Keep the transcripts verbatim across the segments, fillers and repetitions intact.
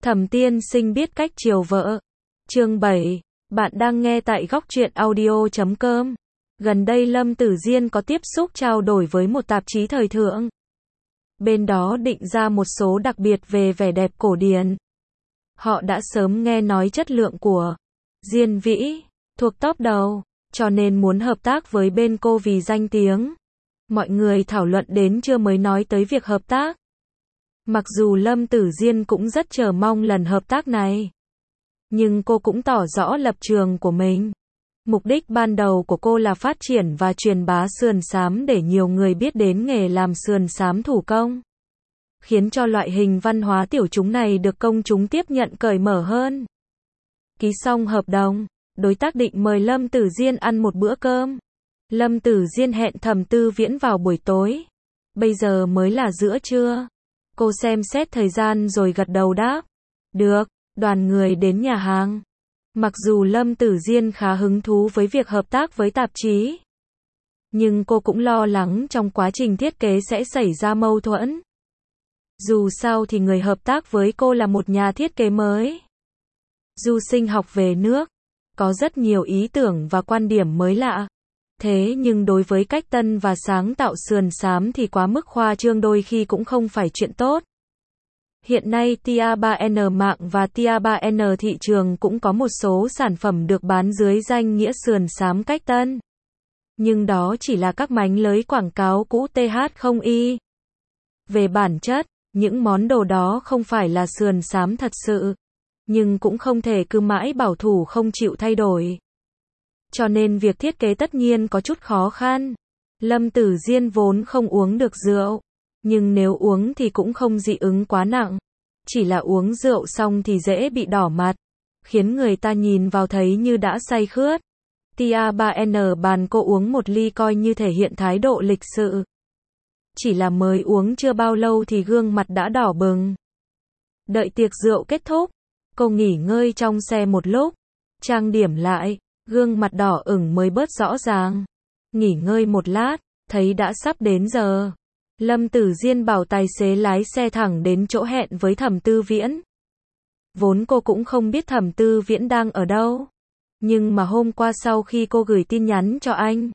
Thẩm tiên sinh biết cách chiều vợ. Chương bảy. Bạn đang nghe tại góc truyện audio chấm com. Gần đây Lâm Tử Diên có tiếp xúc trao đổi với một tạp chí thời thượng. Bên đó định ra một số đặc biệt về vẻ đẹp cổ điển. Họ đã sớm nghe nói chất lượng của Diên Vĩ thuộc top đầu, cho nên muốn hợp tác với bên cô vì danh tiếng. Mọi người thảo luận đến trưa mới nói tới việc hợp tác. Mặc dù Lâm Tử Diên cũng rất chờ mong lần hợp tác này, nhưng cô cũng tỏ rõ lập trường của mình. Mục đích ban đầu của cô là phát triển và truyền bá sườn xám để nhiều người biết đến nghề làm sườn xám thủ công, khiến cho loại hình văn hóa tiểu chúng này được công chúng tiếp nhận cởi mở hơn. Ký xong hợp đồng, đối tác định mời Lâm Tử Diên ăn một bữa cơm. Lâm Tử Diên hẹn Thẩm Tư Viễn vào buổi tối. Bây giờ mới là giữa trưa. Cô xem xét thời gian rồi gật đầu đáp. Được, đoàn người đến nhà hàng. Mặc dù Lâm Tử Diên khá hứng thú với việc hợp tác với tạp chí, nhưng cô cũng lo lắng trong quá trình thiết kế sẽ xảy ra mâu thuẫn. Dù sao thì người hợp tác với cô là một nhà thiết kế mới, du sinh học về nước, có rất nhiều ý tưởng và quan điểm mới lạ. Thế nhưng đối với cách tân và sáng tạo sườn xám thì quá mức khoa trương đôi khi cũng không phải chuyện tốt. Hiện nay Tia ba N mạng và Tia ba N thị trường cũng có một số sản phẩm được bán dưới danh nghĩa sườn xám cách tân. Nhưng đó chỉ là các mánh lới quảng cáo cũ T H không I. Về bản chất, những món đồ đó không phải là sườn xám thật sự, nhưng cũng không thể cứ mãi bảo thủ không chịu thay đổi. Cho nên việc thiết kế tất nhiên có chút khó khăn. Lâm Tử Diên vốn không uống được rượu, nhưng nếu uống thì cũng không dị ứng quá nặng. Chỉ là uống rượu xong thì dễ bị đỏ mặt, khiến người ta nhìn vào thấy như đã say khướt. Tia ba N bàn cô uống một ly coi như thể hiện thái độ lịch sự. Chỉ là mới uống chưa bao lâu thì gương mặt đã đỏ bừng. Đợi tiệc rượu kết thúc, cô nghỉ ngơi trong xe một lúc, trang điểm lại, gương mặt đỏ ửng mới bớt rõ ràng. Nghỉ ngơi một lát, thấy đã sắp đến giờ. Lâm Tử Diên bảo tài xế lái xe thẳng đến chỗ hẹn với Thẩm Tư Viễn. Vốn cô cũng không biết Thẩm Tư Viễn đang ở đâu, nhưng mà hôm qua sau khi cô gửi tin nhắn cho anh,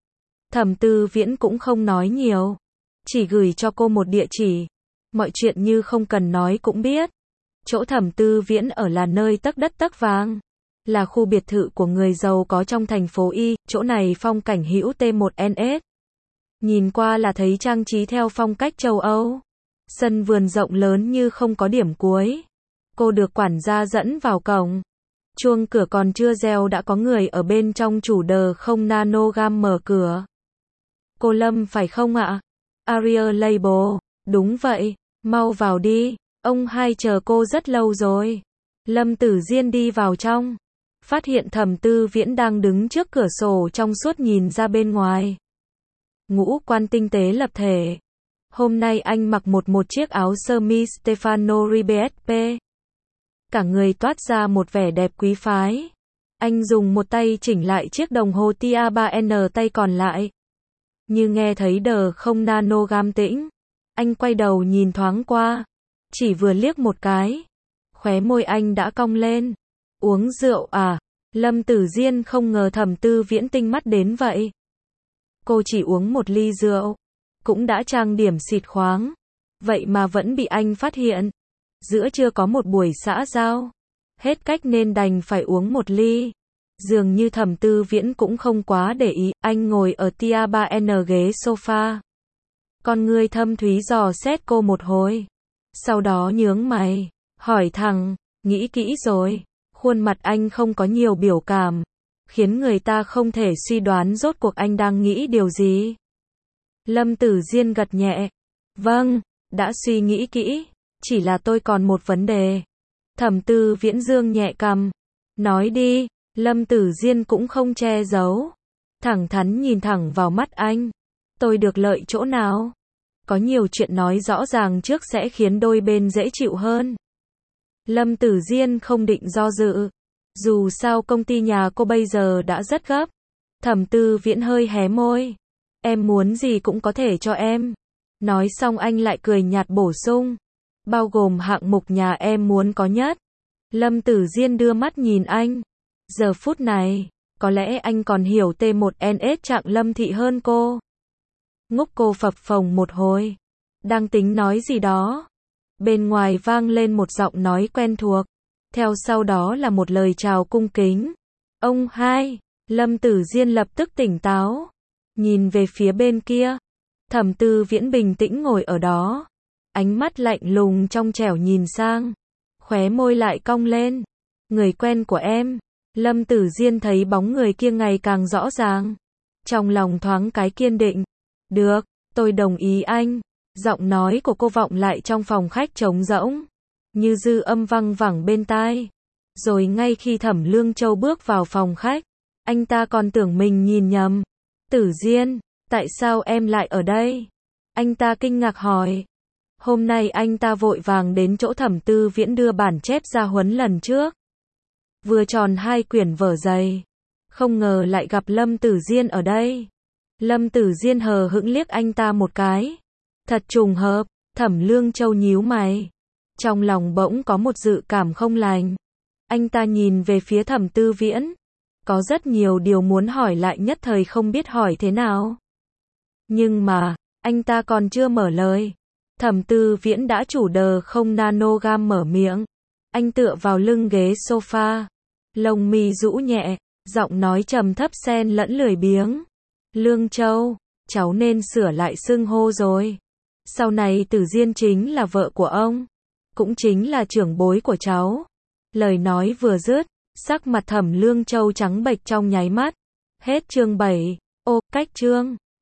Thẩm Tư Viễn cũng không nói nhiều, chỉ gửi cho cô một địa chỉ. Mọi chuyện như không cần nói cũng biết. Chỗ Thẩm Tư Viễn ở là nơi tấc đất tấc vàng, là khu biệt thự của người giàu có trong thành phố Y. Chỗ này phong cảnh hữu T một N S. Nhìn qua là thấy trang trí theo phong cách châu Âu. Sân vườn rộng lớn như không có điểm cuối. Cô được quản gia dẫn vào cổng. Chuông cửa còn chưa reo đã có người ở bên trong chủ đờ không nanogam mở cửa. Cô Lâm phải không ạ? Ariel Label. Đúng vậy, mau vào đi. Ông hai chờ cô rất lâu rồi. Lâm Tử Diên đi vào trong, phát hiện Thẩm Tư Viễn đang đứng trước cửa sổ trong suốt nhìn ra bên ngoài. Ngũ quan tinh tế lập thể. Hôm nay anh mặc một một chiếc áo sơ mi Stefano Ribespe. Cả người toát ra một vẻ đẹp quý phái. Anh dùng một tay chỉnh lại chiếc đồng hồ Tia ba N tay còn lại. Như nghe thấy đờ không nanogam tĩnh. Anh quay đầu nhìn thoáng qua. Chỉ vừa liếc một cái, khóe môi anh đã cong lên. Uống rượu à? Lâm Tử Diên không ngờ Thẩm Tư Viễn tinh mắt đến vậy. Cô chỉ uống một ly rượu, cũng đã trang điểm xịt khoáng, vậy mà vẫn bị anh phát hiện. Giữa trưa có một buổi xã giao, hết cách nên đành phải uống một ly. Dường như Thẩm Tư Viễn cũng không quá để ý, anh ngồi ở Tia ba N ghế sofa. Con ngươi thâm thúy dò xét cô một hồi. Sau đó nhướng mày, hỏi thẳng, nghĩ kỹ rồi. Khuôn mặt anh không có nhiều biểu cảm, khiến người ta không thể suy đoán rốt cuộc anh đang nghĩ điều gì. Lâm Tử Diên gật nhẹ. Vâng, đã suy nghĩ kỹ, chỉ là tôi còn một vấn đề. Thẩm Tư Viễn dương nhẹ cằm. Nói đi. Lâm Tử Diên cũng không che giấu, thẳng thắn nhìn thẳng vào mắt anh. Tôi được lợi chỗ nào? Có nhiều chuyện nói rõ ràng trước sẽ khiến đôi bên dễ chịu hơn. Lâm Tử Diên không định do dự. Dù sao công ty nhà cô bây giờ đã rất gấp. Thẩm Tư Viễn hơi hé môi. Em muốn gì cũng có thể cho em. Nói xong anh lại cười nhạt bổ sung. bao gồm hạng mục nhà em muốn có nhất. Lâm Tử Diên đưa mắt nhìn anh. Giờ phút này, có lẽ anh còn hiểu T một N S Trạng Lâm Thị hơn cô. Ngốc cô phập phồng một hồi. Đang tính nói gì đó. Bên ngoài vang lên một giọng nói quen thuộc. Theo sau đó là một lời chào cung kính. Ông hai. Lâm Tử Diên lập tức tỉnh táo. Nhìn về phía bên kia. Thẩm Tư Viễn bình tĩnh ngồi ở đó. Ánh mắt lạnh lùng trong trẻo nhìn sang. Khóe môi lại cong lên. Người quen của em. Lâm Tử Diên thấy bóng người kia ngày càng rõ ràng. Trong lòng thoáng cái kiên định. Được, tôi đồng ý anh. Giọng nói của cô vọng lại trong phòng khách trống rỗng. Như dư âm văng vẳng bên tai. Rồi ngay khi Thẩm Lương Châu bước vào phòng khách. Anh ta còn tưởng mình nhìn nhầm. Tử Diên, tại sao em lại ở đây? Anh ta kinh ngạc hỏi. Hôm nay anh ta vội vàng đến chỗ Thẩm Tư Viễn đưa bản chép ra huấn lần trước. Vừa tròn hai quyển vở dày. Không ngờ lại gặp Lâm Tử Diên ở đây. Lâm Tử Diên hờ hững liếc anh ta một cái. Thật trùng hợp, Thẩm Lương Châu nhíu mày. Trong lòng bỗng có một dự cảm không lành. Anh ta nhìn về phía Thẩm Tư Viễn. Có rất nhiều điều muốn hỏi lại nhất thời không biết hỏi thế nào. Nhưng mà, anh ta còn chưa mở lời. Thẩm Tư Viễn đã chủ đờ không nanogam mở miệng. Anh tựa vào lưng ghế sofa. Lông mi rũ nhẹ, giọng nói trầm thấp xen lẫn lười biếng. Lương Châu, cháu nên sửa lại xưng hô rồi. Sau này Tử Diên chính là vợ của ông. Cũng chính là trưởng bối của cháu. Lời nói vừa dứt, sắc mặt Thẩm Lương Châu trắng bệch trong nháy mắt. Hết chương bảy. Ô, cách chương.